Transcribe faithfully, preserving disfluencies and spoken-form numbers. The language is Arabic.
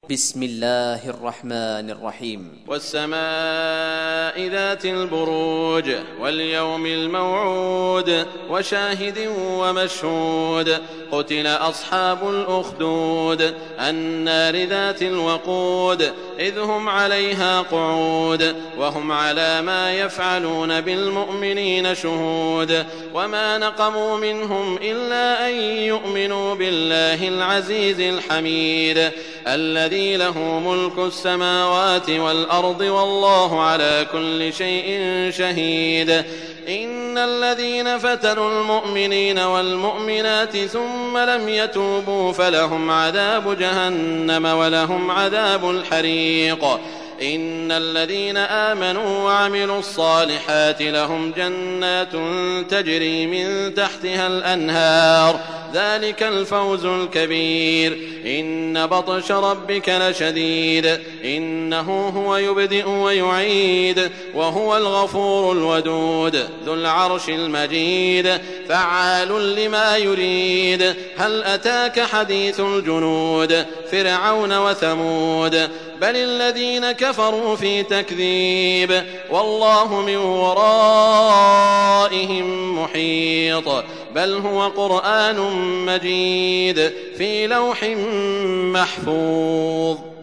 بسم الله الرحمن الرحيم. والسماء ذات البروج واليوم الموعود وشاهد ومشهود قتل أصحاب الأخدود النار ذات الوقود إذ هم عليها قعود وهم على ما يفعلون بالمؤمنين شهود وما نقموا منهم إلا أن يؤمنوا بالله العزيز الحميد الذي له ملك السماوات والأرض والله على كل شيء شهيد. إن الذين فتنوا المؤمنين والمؤمنات ثم لم يتوبوا فلهم عذاب جهنم ولهم عذاب الحريق. إن الذين آمنوا وعملوا الصالحات لهم جنات تجري من تحتها الأنهار ذلك الفوز الكبير. إن بطش ربك لشديد إنه هو يبدئ ويعيد وهو الغفور الودود ذو العرش المجيد فعال لما يريد. هل أتاك حديث الجنود فرعون وثمود بل الذين كفروا في تكذيب والله من ورائهم محيط بل هو قرآن مجيد في لوح محفوظ.